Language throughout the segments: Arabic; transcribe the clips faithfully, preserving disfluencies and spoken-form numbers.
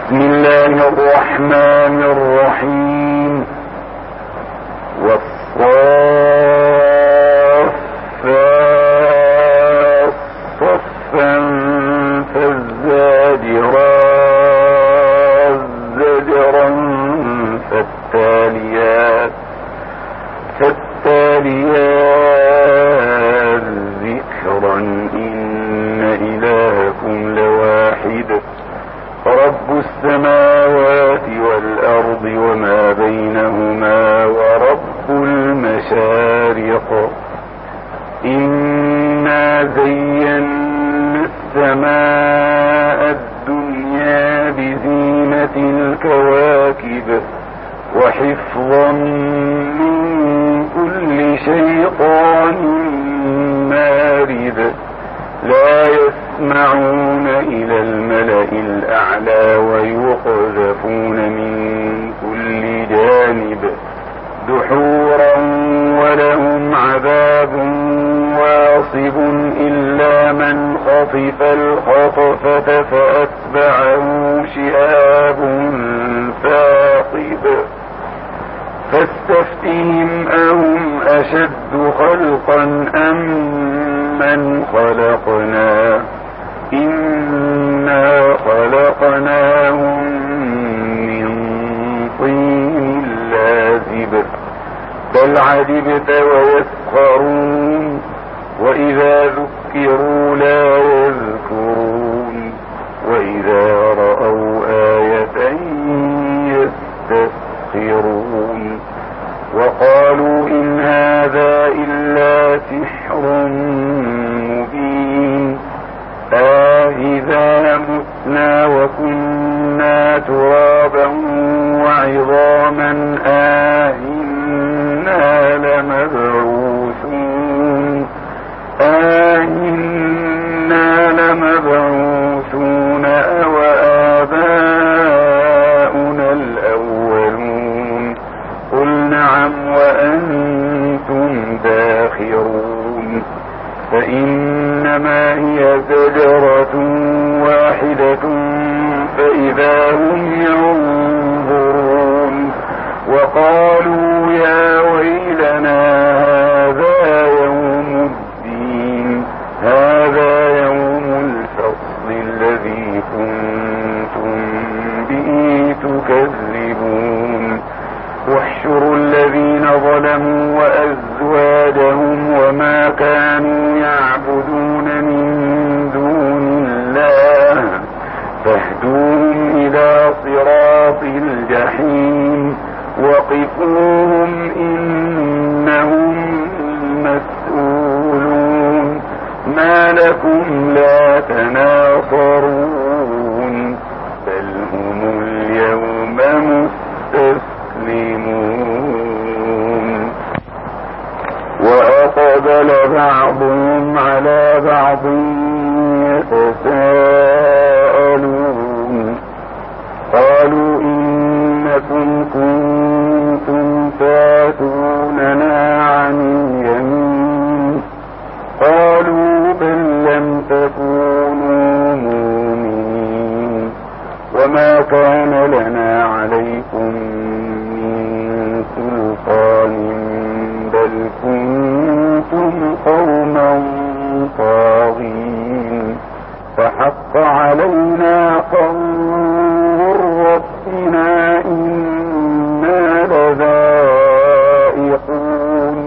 بسم الله الرحمن الرحيم. والصافات صفا فالزاجرات زجرا فالتاليات فالتاليات ذكرا إن إلهكم لواحد رب السماوات والأرض وما بينهما ورب المشارق. إنا زينا السماء الدنيا بزينة الكواكب وحفظا من كل شيطان مارد. لا يسمعون إلى الملأ الأعلى ويقذفون من كل جانب دحورا ولهم عذاب واصب إلا من خطف الخطفة فأتبعه شهاب ثاقب. فاستفتهم أهم أشد خلقا أم من خلقنا إنا خلقناهم من طين لازب. بل عجبت ويسخرون وإذا ذكروا لا يذكرون وإذا رأوا آية يستسخرون وقالوا إن هذا إلا سحر مبين. أإذا متنا وكنا ترابا وعظاما أإنا لمبعوثون أإنا لمبعوثون أو آباؤنا الأولون. قل نعم وأنتم داخرون. فإنما هي زجرة واحدة فإذا هم ينظرون. وقالوا يا ويلنا هذا يوم الدين هذا يوم الفصل الذي كنتم به تكذبون. واحشروا الذين ظلموا وأزواجهم وما كانوا يعبدون من دون الله فاهدوهم إلى صراط الجحيم وقفوهم إنهم مسؤولون. ما لكم لا تناصرون بل هم اليوم مستسلمون. وأقبل بعضهم على بعض يتساءلون قالوا إنكم كنتم تاتوننا عن اليمين قالوا بل لم تكونوا مؤمنين وما كان لنا عليكم من سلطان بل كنتم قوما طاغين. فحق علينا قول ربنا إنا لذائقون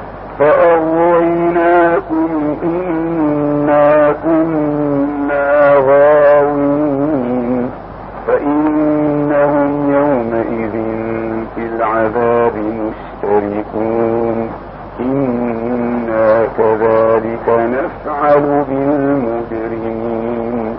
فأغويناكم إنا كنا غاوين. فإنهم يومئذ في العذاب مشتركون. إنا كذلك نفعل بالمجرمين.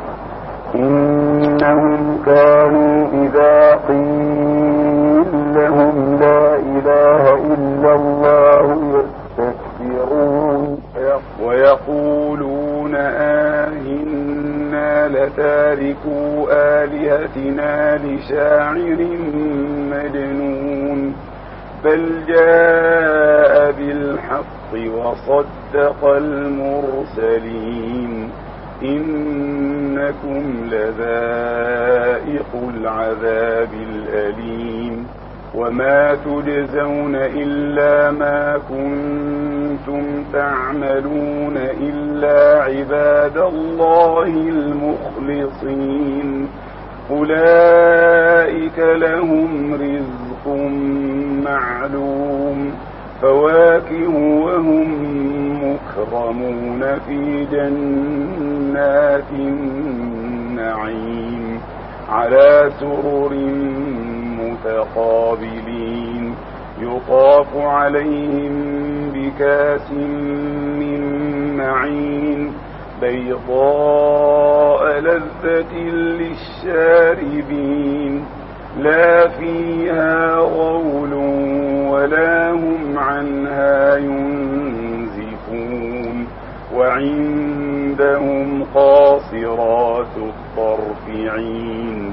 إنهم كانوا إذا قيل لهم لا إله إلا الله يستكبرون ويقولون آهنا لتاركوا آلهتنا لشاعر مجنون. بل جاء بالحق وصدق المرسلين. إنا إنكم لذائق العذاب الأليم وما تجزون إلا ما كنتم تعملون إلا عباد الله المخلصين أولئك لهم رزق معلوم فواكه وهم مكرمون في جنات النعيم على سرر متقابلين يطاف عليهم بكاس من معين بيضاء لذة للشاربين لا فيها غول ولا هم عنها ينزفون وعندهم قاصرات الطرف عين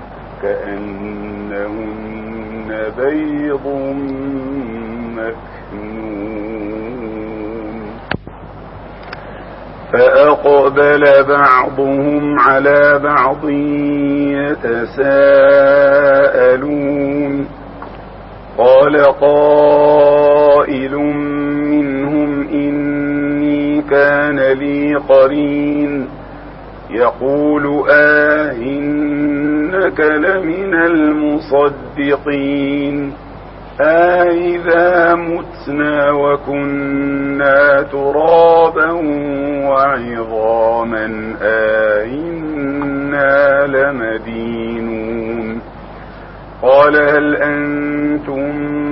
كأنهن بيض مكنون فأقبل بعضهم على بعض يتساءلون قال قائل منهم إني كان لي قرين يقول آه إنك لمن المصدقين أإذا متنا وكنا ترابا وعظاما أإنا لمدينون قال هل أنتم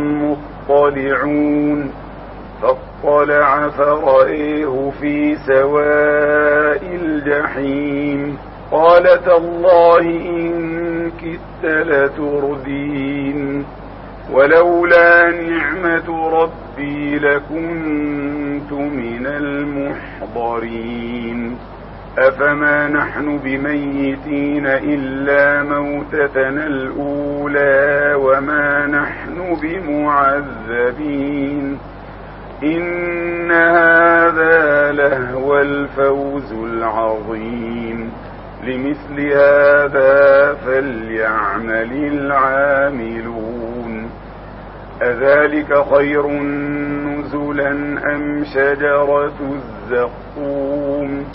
مطلعون فاطلع فرأيه في سواء الجحيم قال تالله إن كدت لتردين ولولا نعمة ربي لكنت من المحضرين أفما نحن بميتين إلا موتتنا الأولى وما نحن بمعذبين إن هذا لهو الفوز العظيم لمثل هذا فليعمل العاملون أذلك خير نزلا أم شجرة الزقوم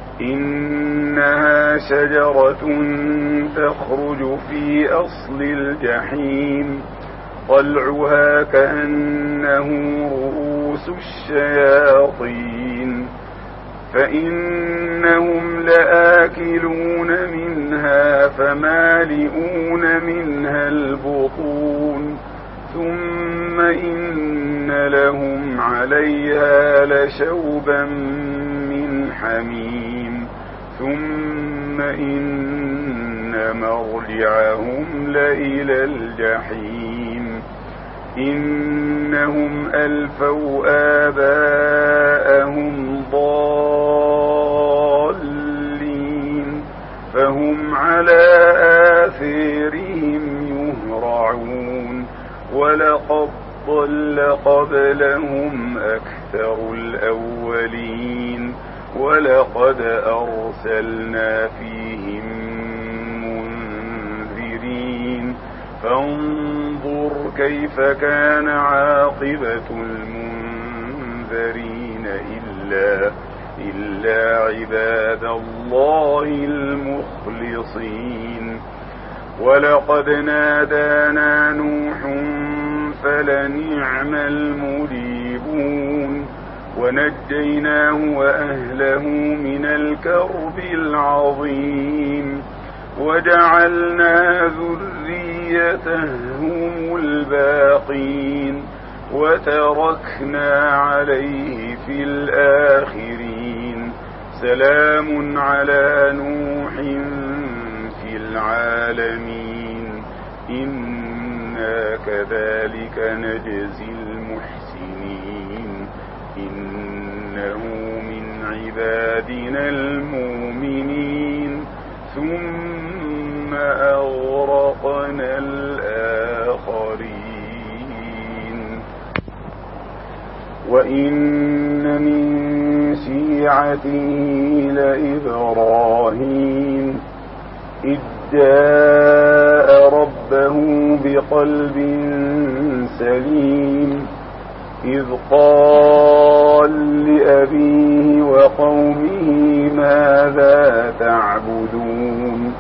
إنها شجرة تخرج في أصل الجحيم طلعها كأنه رؤوس الشياطين فإنهم لآكلون منها فمالئون منها البطون ثم إن لهم عليها لشوبا من حميم ثم إن مرجعهم لإلى الجحيم إنهم ألفوا آباءهم ضالين فهم على آثارهم يهرعون ولقد ضل قبلهم أكثر الأولين ولقد أرسلنا فيهم منذرين فانظر كيف كان عاقبة المنذرين إلا, إلا عباد الله المخلصين ولقد نادانا نوح فلنعم المجيبون ونجيناه وأهله من الكرب العظيم وجعلنا ذريته هم الباقين وتركنا عليه في الآخرين سلام على نوح في العالمين إنا كذلك نجزي المحسنين إنه من عبادنا المؤمنين ثم أغرقنا الآخرين وإن من شيعته لإبراهيم إذ جاء ربه بقلب سليم إذ قال لأبيه وقومه ماذا تعبدون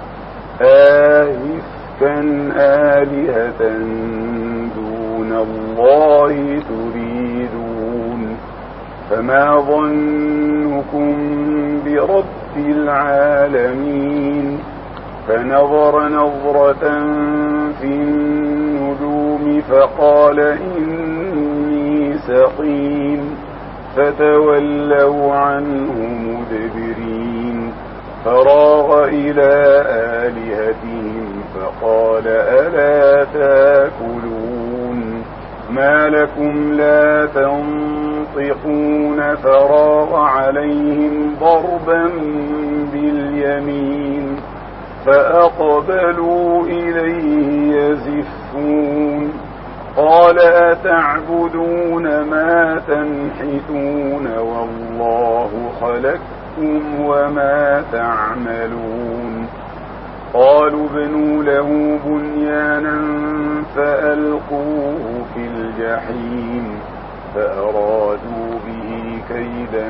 آئفكا آلهة دون الله تريدون فما ظنكم برب العالمين فنظر نظرة في النجوم فقال إني سقيم فتولوا عنه مدبرين فراغ إلى آلهتهم فقال ألا تاكلون ما لكم لا تنطقون فراغ عليهم ضربا باليمين فأقبلوا إليه يزفون قال أتعبدون ما تنحتون والله خلقكم وما تعملون قالوا ابنوا له بنيانا فألقوه في الجحيم فأرادوا به كيدا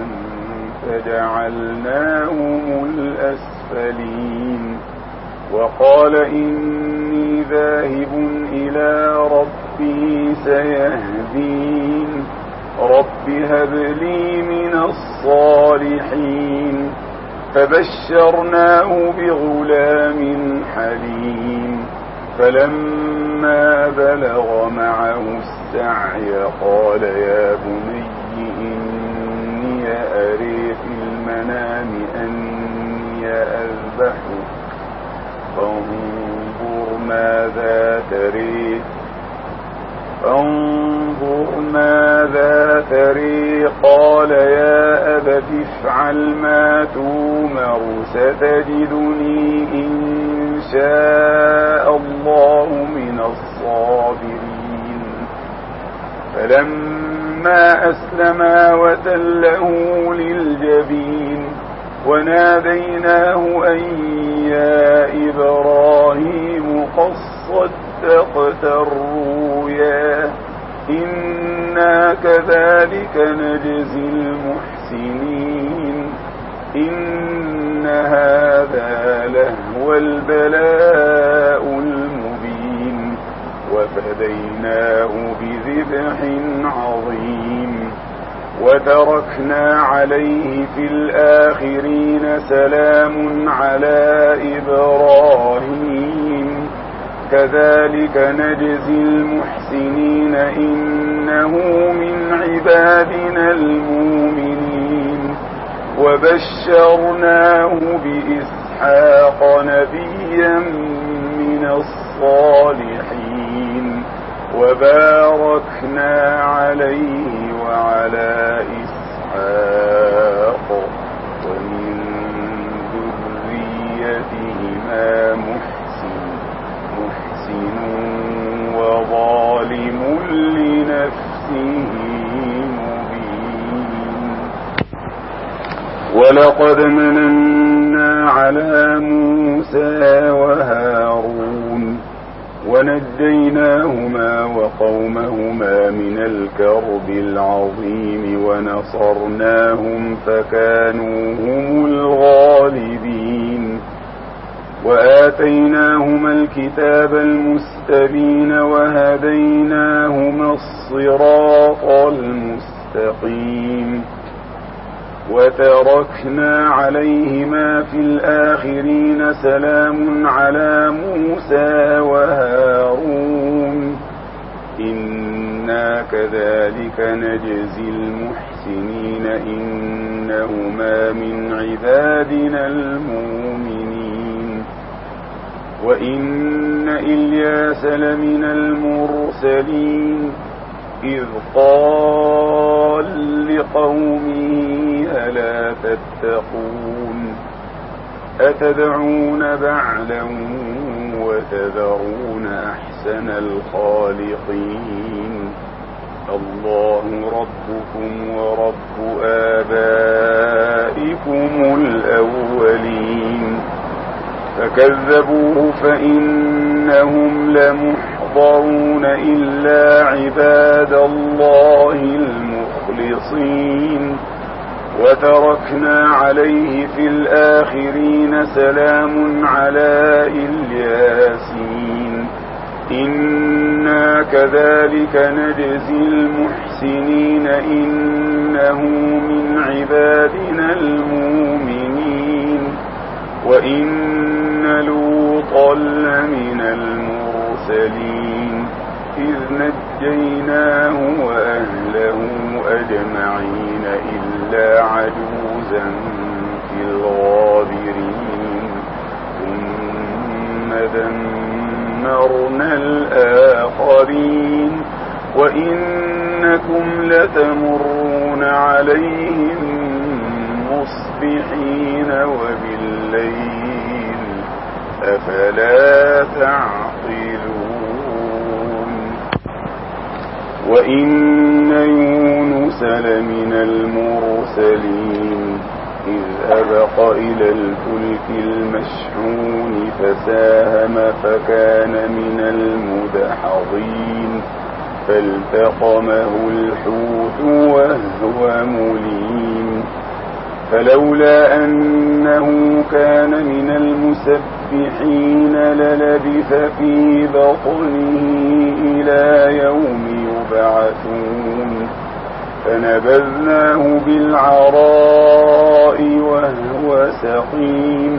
فجعلناهم الأسفلين وقال إني ذاهب إلى ربي سيهدين رب هب لي من الصالحين فبشرناه بغلام حليم فلما بلغ معه السعي قال يا بني إني أري في المنام أني أذبحك فانظر ماذا تري فانظر ماذا تري قال يا أبت افعل ما تؤمر ستجدني إن شاء الله من الصابرين فلما أسلما وتله للجبين وناديناه أن يا إبراهيم قد صدقت الرؤيا إنا كذلك نجزي المحسنين إن هذا لهو البلاء المبين وفديناه بذبح عظيم وتركنا عليه في الآخرين سلام على إبراهيم كذلك نجزي المحسنين إنه من عبادنا المؤمنين وبشرناه بإسحاق نبيا من الصالحين وباركنا عليه وعلى إسحاق ومن ذريتهما محسن محسن وظالم لنفسه مبين ولقد مننا على موسى وهارون ونجيناهما وقومهما من الكرب العظيم ونصرناهم فكانوا هم الغالبين وآتيناهما الكتاب المستبين وهديناهما الصراط المستقيم وتركنا عليهما في الآخرين سلام على موسى وهارون إنا كذلك نجزي المحسنين إنهما من عبادنا المؤمنين وإن إلياس لمن المرسلين إذ قال لقومه ألا تتقون أتدعون بعلا وتذرون أحسن الخالقين الله ربكم ورب آبائكم الأولين فكذبوه فإنهم لمحضرون إلا عباد الله المخلصين. وتركنا عليه في الآخرين سلام على الياسين إنا كذلك نجزي المحسنين إنه من عبادنا المؤمنين. وإن لوطا لمن المرسلين إذ نجيناه وأهله أجمعين إلا عجوزا في الغابرين ثم دمرنا الآخرين وإنكم لتمرون عليهم مصبحين وبالليل أفلا تعقلون. وإن يونس لمن المرسلين إذ أبق إلى الفلك المشحون فساهم فكان من المدحضين فالتقمه الحوت وهو مليم فلولا أنه كان من المسبحين للبث في بطنه إلى يوم يبعثون فنبذناه بالعراء وهو سقيم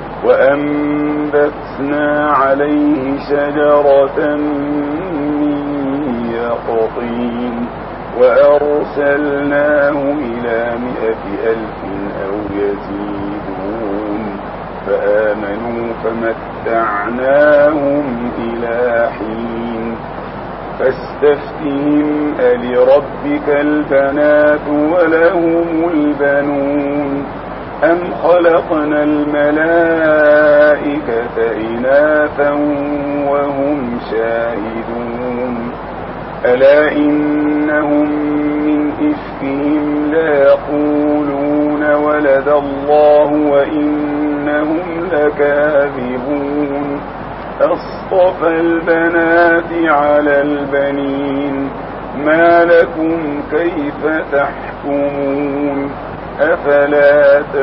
وأنبتنا عليه شجرة من يقطين وأرسلناه إلى مئة ألف أو يزيدون فآمنوا فمتعناهم إلى حين فاستفتهم ألربك البنات ولهم البنون أم خلقنا الملائكة إناثا وهم شاهدون ألا إنهم من إفكهم ليقولون ولد الله وإنهم لكاذبون أصطفى البنات على البنين ما لكم كيف تحكمون أفلا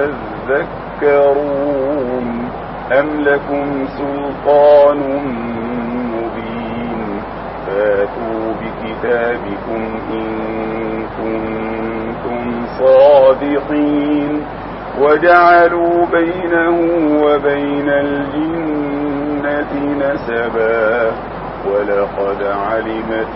تذكرون أم لكم سلطان مبين فاتوا بكتابكم إن كنتم صادقين وجعلوا بينه وبين الجنة نسبا ولقد علمت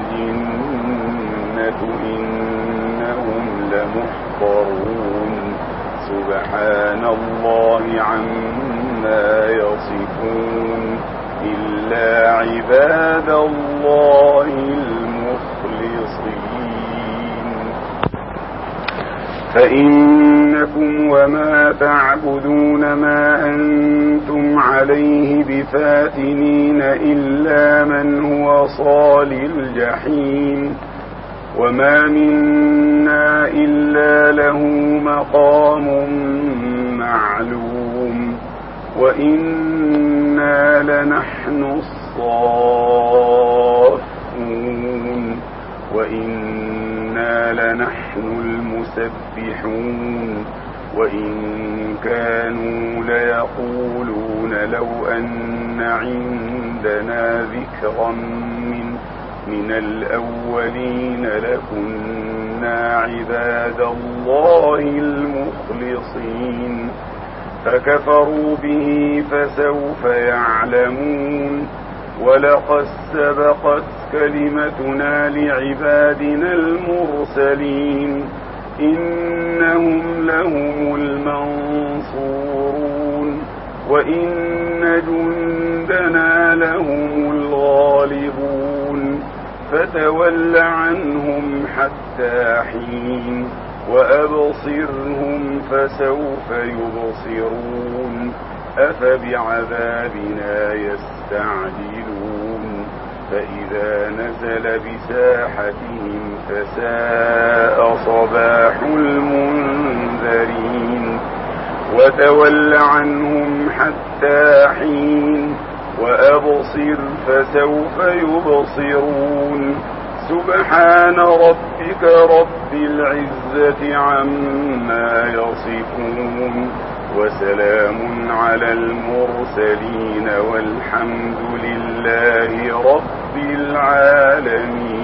الجنة إنهم لمحضرون سبحان الله عما يصفون إلا عباد الله المخلصين. فإنكم وما تعبدون ما أنتم عليه بفاتنين إلا من هو صال الجحيم وما منا إلا له مقام معلوم وإنا لنحن الصافون وإنا لنحن المسبحون وإن كانوا ليقولون لو أن عندنا ذكرا من من الأولين لكنا عباد الله المخلصين فكفروا به فسوف يعلمون ولقد سبقت كلمتنا لعبادنا المرسلين إنهم لهم المنصورون وإن جندنا لهم الغالبون فتول عنهم حتى حين وأبصرهم فسوف يبصرون أفبعذابنا يستعجلون فإذا نزل بساحتهم فساء صباح المنذرين وتول عنهم حتى حين وأبصر فسوف يبصرون سبحان ربك رب العزة عما يصفون وسلام على المرسلين والحمد لله رب العالمين.